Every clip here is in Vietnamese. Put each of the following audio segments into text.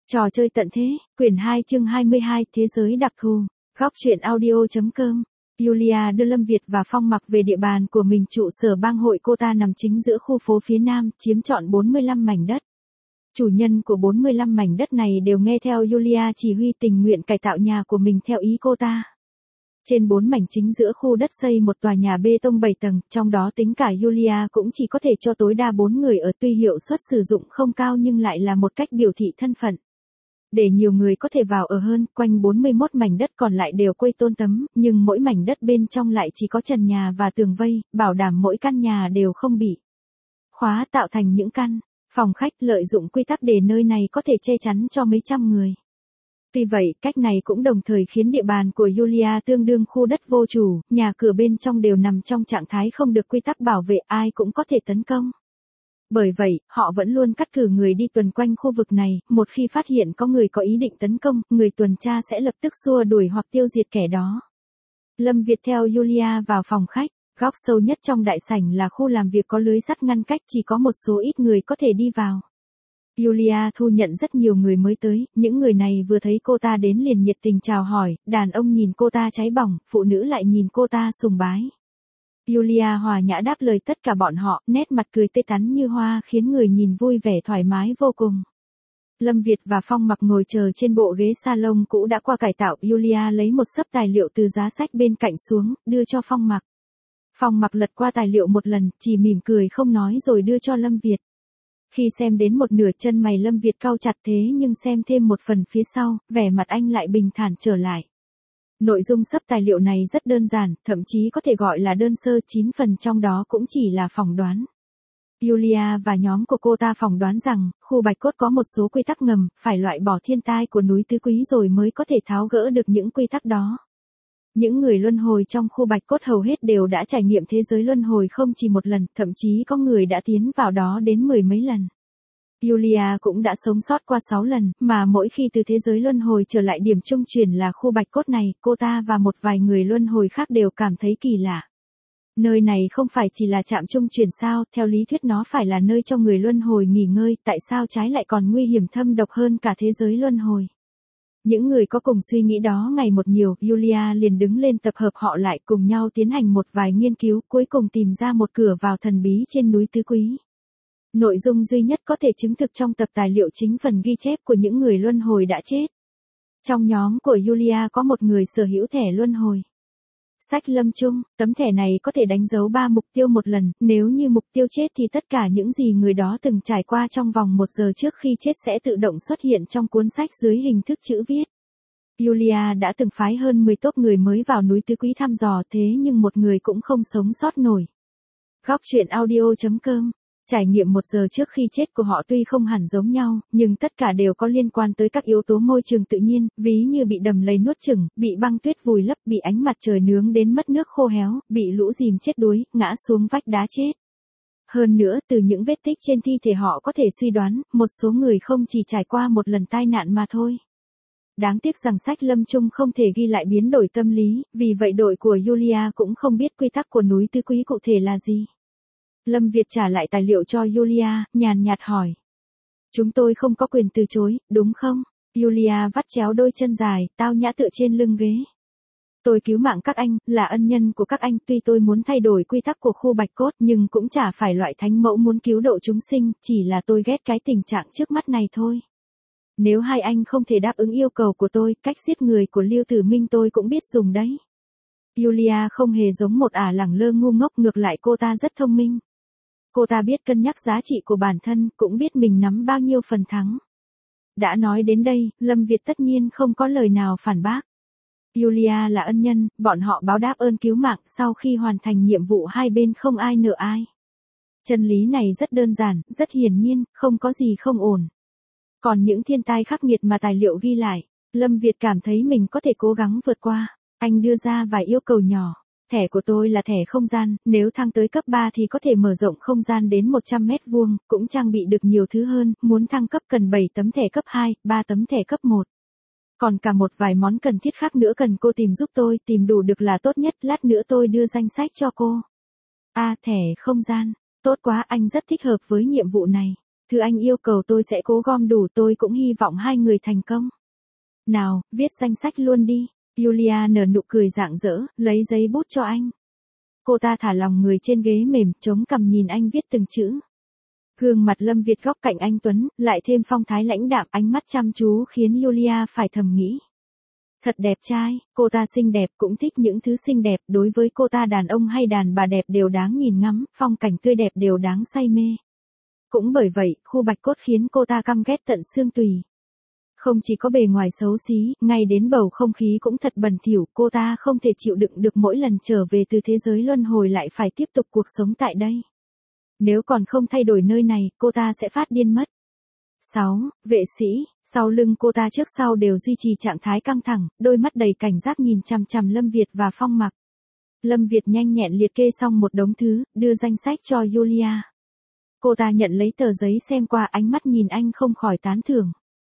Trò chơi tận thế, quyển 2 chương 22, thế giới đặc thù. Góc truyện audio.com. Yulia đưa Lâm Việt và Phong Mặc về địa bàn của mình. Trụ sở bang hội cô ta nằm chính giữa khu phố phía nam, chiếm trọn 45 mảnh đất. Chủ nhân của 45 mảnh đất này đều nghe theo Yulia chỉ huy, tình nguyện cải tạo nhà của mình theo ý cô ta. Trên 4 mảnh chính giữa khu đất xây một tòa nhà bê tông 7 tầng, trong đó tính cả Yulia cũng chỉ có thể cho tối đa 4 người ở, tuy hiệu suất sử dụng không cao nhưng lại là một cách biểu thị thân phận. Để nhiều người có thể vào ở hơn, quanh 41 mảnh đất còn lại đều quây tôn tấm, nhưng mỗi mảnh đất bên trong lại chỉ có trần nhà và tường vây, bảo đảm mỗi căn nhà đều không bị khóa, tạo thành những căn phòng khách, lợi dụng quy tắc để nơi này có thể che chắn cho mấy trăm người. Tuy vậy, cách này cũng đồng thời khiến địa bàn của Yulia tương đương khu đất vô chủ, nhà cửa bên trong đều nằm trong trạng thái không được quy tắc bảo vệ, ai cũng có thể tấn công. Bởi vậy, họ vẫn luôn cắt cử người đi tuần quanh khu vực này, một khi phát hiện có người có ý định tấn công, người tuần tra sẽ lập tức xua đuổi hoặc tiêu diệt kẻ đó. Lâm Việt theo Yulia vào phòng khách, góc sâu nhất trong đại sảnh là khu làm việc có lưới sắt ngăn cách, chỉ có một số ít người có thể đi vào. Yulia thu nhận rất nhiều người mới tới, những người này vừa thấy cô ta đến liền nhiệt tình chào hỏi, đàn ông nhìn cô ta cháy bỏng, phụ nữ lại nhìn cô ta sùng bái. Yulia hòa nhã đáp lời tất cả bọn họ, nét mặt cười tươi tắn như hoa khiến người nhìn vui vẻ thoải mái vô cùng. Lâm Việt và Phong Mặc ngồi chờ trên bộ ghế salon cũ đã qua cải tạo, Yulia lấy một xấp tài liệu từ giá sách bên cạnh xuống, đưa cho Phong Mặc. Phong Mặc lật qua tài liệu một lần, chỉ mỉm cười không nói rồi đưa cho Lâm Việt. Khi xem đến một nửa, chân mày Lâm Việt cau chặt, thế nhưng xem thêm một phần phía sau, vẻ mặt anh lại bình thản trở lại. Nội dung xấp tài liệu này rất đơn giản, thậm chí có thể gọi là đơn sơ, 9 phần trong đó cũng chỉ là phỏng đoán. Yulia và nhóm của cô ta phỏng đoán rằng, khu Bạch Cốt có một số quy tắc ngầm, phải loại bỏ thiên tai của núi Tứ Quý rồi mới có thể tháo gỡ được những quy tắc đó. Những người luân hồi trong khu Bạch Cốt hầu hết đều đã trải nghiệm thế giới luân hồi không chỉ một lần, thậm chí có người đã tiến vào đó đến 10 mấy lần. Yulia cũng đã sống sót qua 6 lần, mà mỗi khi từ thế giới luân hồi trở lại điểm trung chuyển là khu Bạch Cốt này, cô ta và một vài người luân hồi khác đều cảm thấy kỳ lạ. Nơi này không phải chỉ là trạm trung chuyển sao, theo lý thuyết nó phải là nơi cho người luân hồi nghỉ ngơi, tại sao trái lại còn nguy hiểm thâm độc hơn cả thế giới luân hồi. Những người có cùng suy nghĩ đó ngày một nhiều, Yulia liền đứng lên tập hợp họ lại, cùng nhau tiến hành một vài nghiên cứu, cuối cùng tìm ra một cửa vào thần bí trên núi Tứ Quý. Nội dung duy nhất có thể chứng thực trong tập tài liệu chính phần ghi chép của những người luân hồi đã chết. Trong nhóm của Yulia có một người sở hữu thẻ luân hồi. Sách lâm chung, tấm thẻ này có thể đánh dấu 3 mục tiêu một lần, nếu như mục tiêu chết thì tất cả những gì người đó từng trải qua trong vòng 1 giờ trước khi chết sẽ tự động xuất hiện trong cuốn sách dưới hình thức chữ viết. Yulia đã từng phái hơn 10 tốp người mới vào núi Tứ Quý thăm dò, thế nhưng một người cũng không sống sót nổi. Góc truyện audio.com. Trải nghiệm 1 giờ trước khi chết của họ tuy không hẳn giống nhau, nhưng tất cả đều có liên quan tới các yếu tố môi trường tự nhiên, ví như bị đầm lầy nuốt chửng, bị băng tuyết vùi lấp, bị ánh mặt trời nướng đến mất nước khô héo, bị lũ dìm chết đuối, ngã xuống vách đá chết. Hơn nữa, từ những vết tích trên thi thể họ có thể suy đoán, một số người không chỉ trải qua một lần tai nạn mà thôi. Đáng tiếc rằng sách lâm chung không thể ghi lại biến đổi tâm lý, vì vậy đội của Yulia cũng không biết quy tắc của núi Tứ Quý cụ thể là gì. Lâm Việt trả lại tài liệu cho Yulia, nhàn nhạt hỏi. Chúng tôi không có quyền từ chối, đúng không? Yulia vắt chéo đôi chân dài, tao nhã tựa trên lưng ghế. Tôi cứu mạng các anh, là ân nhân của các anh, tuy tôi muốn thay đổi quy tắc của khu Bạch Cốt nhưng cũng chả phải loại thánh mẫu muốn cứu độ chúng sinh, chỉ là tôi ghét cái tình trạng trước mắt này thôi. Nếu hai anh không thể đáp ứng yêu cầu của tôi, cách giết người của Lưu Tử Minh tôi cũng biết dùng đấy. Yulia không hề giống một ả lẳng lơ ngu ngốc, ngược lại cô ta rất thông minh. Cô ta biết cân nhắc giá trị của bản thân, cũng biết mình nắm bao nhiêu phần thắng. Đã nói đến đây, Lâm Việt tất nhiên không có lời nào phản bác. Yulia là ân nhân, bọn họ báo đáp ơn cứu mạng, sau khi hoàn thành nhiệm vụ hai bên không ai nợ ai. Chân lý này rất đơn giản, rất hiển nhiên, không có gì không ổn. Còn những thiên tai khắc nghiệt mà tài liệu ghi lại, Lâm Việt cảm thấy mình có thể cố gắng vượt qua. Anh đưa ra vài yêu cầu nhỏ. Thẻ của tôi là thẻ không gian, nếu thăng tới cấp 3 thì có thể mở rộng không gian đến 100 mét vuông, cũng trang bị được nhiều thứ hơn, muốn thăng cấp cần 7 tấm thẻ cấp 2, 3 tấm thẻ cấp 1. Còn cả một vài món cần thiết khác nữa cần cô tìm giúp tôi, tìm đủ được là tốt nhất, lát nữa tôi đưa danh sách cho cô. Thẻ không gian, tốt quá, anh rất thích hợp với nhiệm vụ này. Thứ anh yêu cầu tôi sẽ cố gom đủ, tôi cũng hy vọng hai người thành công. Nào, viết danh sách luôn đi. Yulia nở nụ cười rạng rỡ, lấy giấy bút cho anh. Cô ta thả lỏng người trên ghế mềm, chống cằm nhìn anh viết từng chữ. Gương mặt Lâm Việt góc cạnh anh Tuấn, lại thêm phong thái lãnh đạm, ánh mắt chăm chú khiến Yulia phải thầm nghĩ. Thật đẹp trai, cô ta xinh đẹp, cũng thích những thứ xinh đẹp, đối với cô ta đàn ông hay đàn bà đẹp đều đáng nhìn ngắm, phong cảnh tươi đẹp đều đáng say mê. Cũng bởi vậy, khu Bạch Cốt khiến cô ta căm ghét tận xương tùy. Không chỉ có bề ngoài xấu xí, ngay đến bầu không khí cũng thật bẩn thỉu, cô ta không thể chịu đựng được mỗi lần trở về từ thế giới luân hồi lại phải tiếp tục cuộc sống tại đây. Nếu còn không thay đổi nơi này, cô ta sẽ phát điên mất. 6. Vệ sĩ, sau lưng cô ta trước sau đều duy trì trạng thái căng thẳng, đôi mắt đầy cảnh giác nhìn chằm chằm Lâm Việt và Phong Mặc. Lâm Việt nhanh nhẹn liệt kê xong một đống thứ, đưa danh sách cho Yulia. Cô ta nhận lấy tờ giấy xem qua, ánh mắt nhìn anh không khỏi tán thưởng.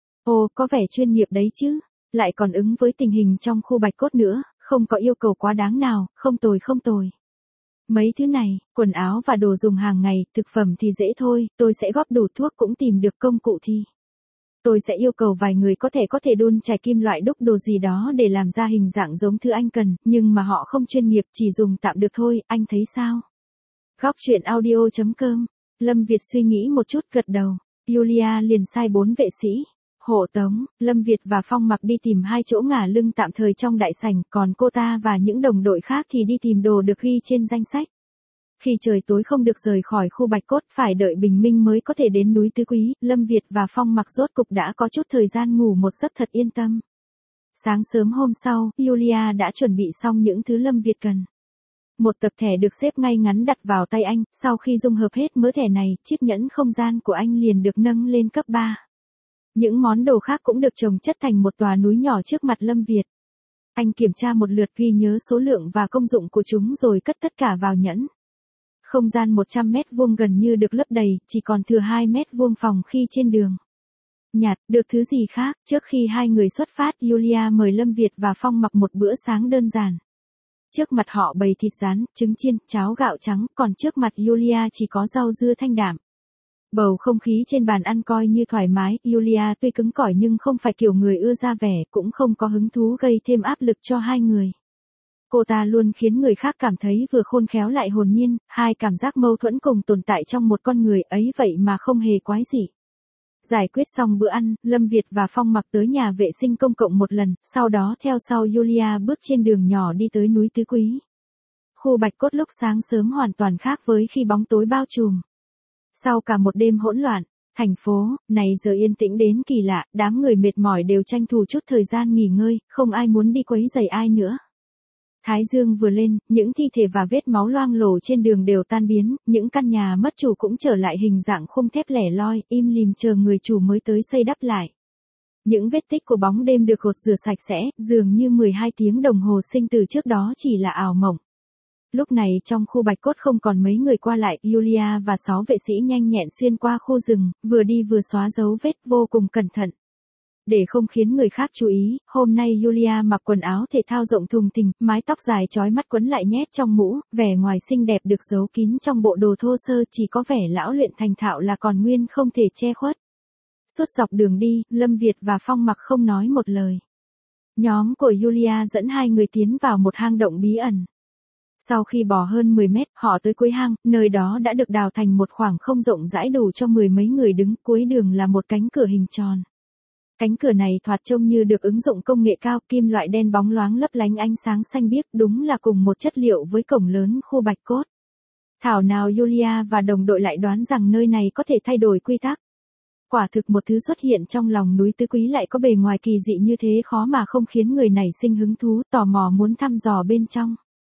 Ồ, có vẻ chuyên nghiệp đấy chứ, lại còn ứng với tình hình trong khu Bạch Cốt nữa, không có yêu cầu quá đáng nào, không tồi không tồi. Mấy thứ này, quần áo và đồ dùng hàng ngày, thực phẩm thì dễ thôi, tôi sẽ góp đủ thuốc, cũng tìm được công cụ thì. Tôi sẽ yêu cầu vài người có thể đun chài kim loại, đúc đồ gì đó để làm ra hình dạng giống thứ anh cần, nhưng mà họ không chuyên nghiệp, chỉ dùng tạm được thôi, anh thấy sao? Góc truyện audio.com. Lâm Việt suy nghĩ một chút, gật đầu. Yulia liền sai 4 vệ sĩ hộ tống Lâm Việt và Phong Mặc đi tìm 2 chỗ ngả lưng tạm thời trong đại sảnh, còn cô ta và những đồng đội khác thì đi tìm đồ được ghi trên danh sách. Khi trời tối không được rời khỏi khu Bạch Cốt, phải đợi bình minh mới có thể đến núi Tứ Quý, Lâm Việt và Phong Mặc rốt cục đã có chút thời gian ngủ một giấc thật yên tâm. Sáng sớm hôm sau, Yulia đã chuẩn bị xong những thứ Lâm Việt cần. Một tập thẻ được xếp ngay ngắn đặt vào tay anh, sau khi dung hợp hết mớ thẻ này, chiếc nhẫn không gian của anh liền được nâng lên cấp 3. Những món đồ khác cũng được chồng chất thành một tòa núi nhỏ trước mặt Lâm Việt. Anh kiểm tra một lượt, ghi nhớ số lượng và công dụng của chúng rồi cất tất cả vào nhẫn. Không gian 100 mét vuông gần như được lấp đầy, chỉ còn thừa 2 mét vuông phòng khi trên đường. Nhặt được thứ gì khác, trước khi hai người xuất phát, Yulia mời Lâm Việt và Phong Mặc một bữa sáng đơn giản. Trước mặt họ bày thịt rán, trứng chiên, cháo gạo trắng, còn trước mặt Yulia chỉ có rau dưa thanh đạm. Bầu không khí trên bàn ăn coi như thoải mái, Yulia tuy cứng cỏi nhưng không phải kiểu người ưa ra vẻ, cũng không có hứng thú gây thêm áp lực cho hai người. Cô ta luôn khiến người khác cảm thấy vừa khôn khéo lại hồn nhiên, hai cảm giác mâu thuẫn cùng tồn tại trong một con người ấy vậy mà không hề quái dị. Giải quyết xong bữa ăn, Lâm Việt và Phong Mặc tới nhà vệ sinh công cộng một lần, sau đó theo sau Yulia bước trên đường nhỏ đi tới núi Tứ Quý. Khu Bạch Cốt lúc sáng sớm hoàn toàn khác với khi bóng tối bao trùm. Sau cả một đêm hỗn loạn, thành phố này giờ yên tĩnh đến kỳ lạ, đám người mệt mỏi đều tranh thủ chút thời gian nghỉ ngơi, không ai muốn đi quấy rầy ai nữa. Thái dương vừa lên, những thi thể và vết máu loang lổ trên đường đều tan biến, những căn nhà mất chủ cũng trở lại hình dạng khung thép lẻ loi, im lìm chờ người chủ mới tới xây đắp lại. Những vết tích của bóng đêm được gột rửa sạch sẽ, dường như 12 tiếng đồng hồ sinh tử trước đó chỉ là ảo mộng. Lúc này trong khu Bạch Cốt không còn mấy người qua lại, Yulia và 6 vệ sĩ nhanh nhẹn xuyên qua khu rừng, vừa đi vừa xóa dấu vết vô cùng cẩn thận. Để không khiến người khác chú ý, hôm nay Yulia mặc quần áo thể thao rộng thùng thình, mái tóc dài chói mắt quấn lại nhét trong mũ, vẻ ngoài xinh đẹp được giấu kín trong bộ đồ thô sơ, chỉ có vẻ lão luyện thành thạo là còn nguyên không thể che khuất. Suốt dọc đường đi, Lâm Việt và Phong Mặc không nói một lời. Nhóm của Yulia dẫn hai người tiến vào một hang động bí ẩn. Sau khi bò hơn 10 mét, họ tới cuối hang, nơi đó đã được đào thành một khoảng không rộng rãi đủ cho 10 mấy người đứng, cuối đường là một cánh cửa hình tròn. Cánh cửa này thoạt trông như được ứng dụng công nghệ cao, kim loại đen bóng loáng lấp lánh ánh sáng xanh biếc, đúng là cùng một chất liệu với cổng lớn khu Bạch Cốt. Thảo nào Yulia và đồng đội lại đoán rằng nơi này có thể thay đổi quy tắc. Quả thực một thứ xuất hiện trong lòng núi Tứ Quý lại có bề ngoài kỳ dị như thế, khó mà không khiến người nảy sinh hứng thú, tò mò muốn thăm dò bên trong.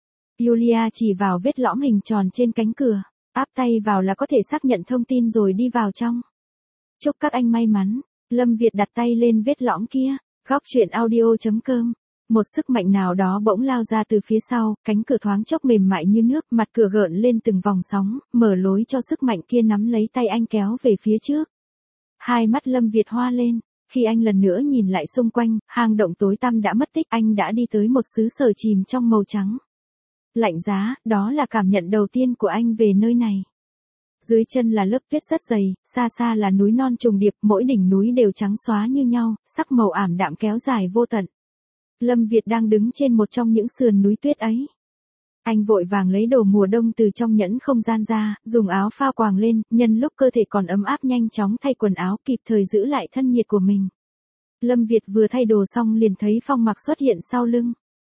Yulia chỉ vào vết lõm hình tròn trên cánh cửa, áp tay vào là có thể xác nhận thông tin rồi đi vào trong. Chúc các anh may mắn. Lâm Việt đặt tay lên vết lõm kia. Góc truyện audio.com. Một sức mạnh nào đó bỗng lao ra từ phía sau, cánh cửa thoáng chốc mềm mại như nước, mặt cửa gợn lên từng vòng sóng, mở lối cho sức mạnh kia nắm lấy tay anh kéo về phía trước. Hai mắt Lâm Việt hoa lên, khi anh lần nữa nhìn lại xung quanh, hang động tối tăm đã mất tích, anh đã đi tới một xứ sở chìm trong màu trắng. Lạnh giá, đó là cảm nhận đầu tiên của anh về nơi này. Dưới chân là lớp tuyết rất dày, xa xa là núi non trùng điệp, mỗi đỉnh núi đều trắng xóa như nhau, sắc màu ảm đạm kéo dài vô tận. Lâm Việt đang đứng trên một trong những sườn núi tuyết ấy. Anh vội vàng lấy đồ mùa đông từ trong nhẫn không gian ra, dùng áo phao quàng lên, nhân lúc cơ thể còn ấm áp nhanh chóng thay quần áo kịp thời giữ lại thân nhiệt của mình. Lâm Việt vừa thay đồ xong liền thấy Phong Mặc xuất hiện sau lưng.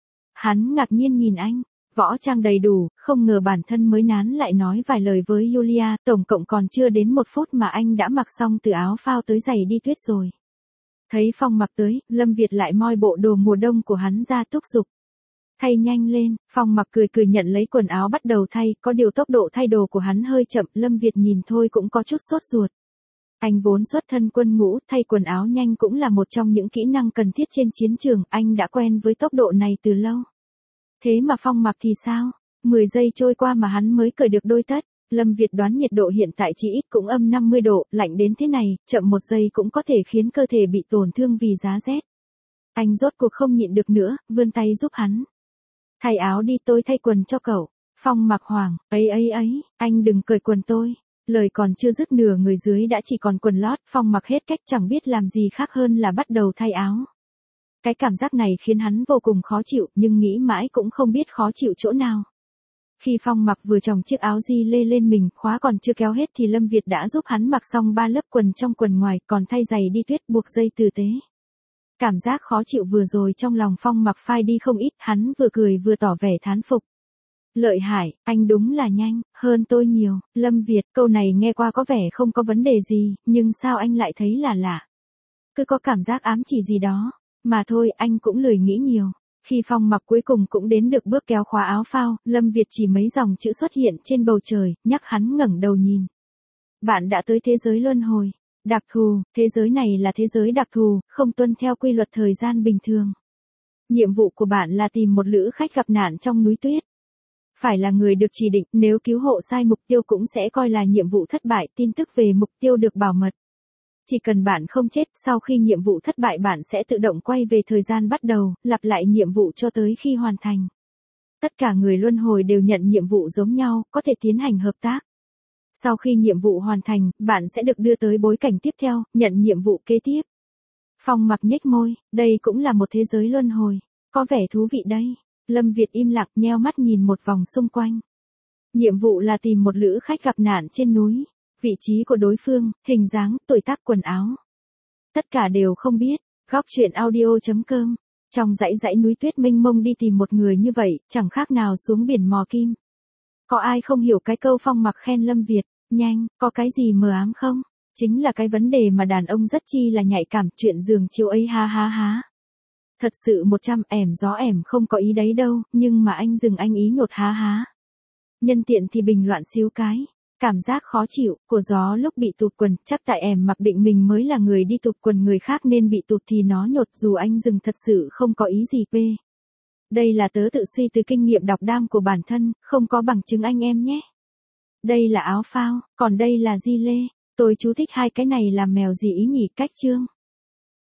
Hắn ngạc nhiên nhìn anh, võ trang đầy đủ, không ngờ bản thân mới nán lại nói vài lời với Yulia, tổng cộng còn chưa đến 1 phút mà anh đã mặc xong từ áo phao tới giày đi tuyết rồi. Thấy Phong Mặc tới, Lâm Việt lại moi bộ đồ mùa đông của hắn ra thúc giục. Thay nhanh lên, Phong Mặc cười cười nhận lấy quần áo bắt đầu thay, có điều tốc độ thay đồ của hắn hơi chậm, Lâm Việt nhìn thôi cũng có chút sốt ruột. Anh vốn xuất thân quân ngũ, thay quần áo nhanh cũng là một trong những kỹ năng cần thiết trên chiến trường, anh đã quen với tốc độ này từ lâu. Thế mà Phong Mặc thì sao? 10 giây trôi qua mà hắn mới cởi được đôi tất. Lâm Việt đoán nhiệt độ hiện tại chỉ ít cũng âm 50 độ, lạnh đến thế này, chậm 1 giây cũng có thể khiến cơ thể bị tổn thương vì giá rét. Anh rốt cuộc không nhịn được nữa, vươn tay giúp hắn. Thay áo đi, tôi thay quần cho cậu. Phong Mặc hoảng, ấy, anh đừng cởi quần tôi. Lời còn chưa dứt nửa người dưới đã chỉ còn quần lót, Phong Mặc hết cách chẳng biết làm gì khác hơn là bắt đầu thay áo. Cái cảm giác này khiến hắn vô cùng khó chịu, nhưng nghĩ mãi cũng không biết khó chịu chỗ nào. Khi Phong Mặc vừa chồng chiếc áo di lê lên mình, khóa còn chưa kéo hết thì Lâm Việt đã giúp hắn mặc xong 3 lớp quần trong quần ngoài, còn thay giày đi tuyết buộc dây tử tế. Cảm giác khó chịu vừa rồi trong lòng Phong Mặc phai đi không ít, hắn vừa cười vừa tỏ vẻ thán phục. Lợi hại, anh đúng là nhanh, hơn tôi nhiều. Lâm Việt, câu này nghe qua có vẻ không có vấn đề gì, nhưng sao anh lại thấy là lạ? Cứ có cảm giác ám chỉ gì đó. Mà thôi, anh cũng lười nghĩ nhiều. Khi Phong Mặc cuối cùng cũng đến được bước kéo khóa áo phao, Lâm Việt chỉ mấy dòng chữ xuất hiện trên bầu trời, nhắc hắn ngẩng đầu nhìn. Bạn đã tới thế giới luân hồi. Đặc thù, thế giới này là thế giới đặc thù, không tuân theo quy luật thời gian bình thường. Nhiệm vụ của bạn là tìm một lữ khách gặp nạn trong núi tuyết. Phải là người được chỉ định, nếu cứu hộ sai mục tiêu cũng sẽ coi là nhiệm vụ thất bại, tin tức về mục tiêu được bảo mật. Chỉ cần bạn không chết, sau khi nhiệm vụ thất bại bạn sẽ tự động quay về thời gian bắt đầu, lặp lại nhiệm vụ cho tới khi hoàn thành. Tất cả người luân hồi đều nhận nhiệm vụ giống nhau, có thể tiến hành hợp tác. Sau khi nhiệm vụ hoàn thành, bạn sẽ được đưa tới bối cảnh tiếp theo, nhận nhiệm vụ kế tiếp. Phong Mặc nhếch môi, đây cũng là một thế giới luân hồi, có vẻ thú vị đây. Lâm Việt im lặng nheo mắt nhìn một vòng xung quanh. Nhiệm vụ là tìm một lữ khách gặp nạn trên núi. Vị trí của đối phương, hình dáng, tuổi tác, quần áo. Tất cả đều không biết. Góc truyện audio.com. Trong dãy dãy núi tuyết mênh mông đi tìm một người như vậy, chẳng khác nào xuống biển mò kim. Có ai không hiểu cái câu Phong Mặc khen Lâm Việt, nhanh, có cái gì mờ ám không? Chính là cái vấn đề mà đàn ông rất chi là nhạy cảm, chuyện giường chiếu ấy ha ha ha. Thật sự 100 ẻm gió ẻm không có ý đấy đâu, nhưng mà anh dừng anh ý nhột ha ha. Nhân tiện thì bình loạn xíu cái. Cảm giác khó chịu của gió lúc bị tụt quần, chắc tại em mặc định mình mới là người đi tụt quần người khác nên bị tụt thì nó nhột, dù anh dừng thật sự không có ý gì p. Đây là tớ tự suy từ kinh nghiệm đọc đam của bản thân, không có bằng chứng anh em nhé. Đây là áo phao, còn đây là di lê, tôi chú thích hai cái này làm mèo gì ý nhỉ, cách chương.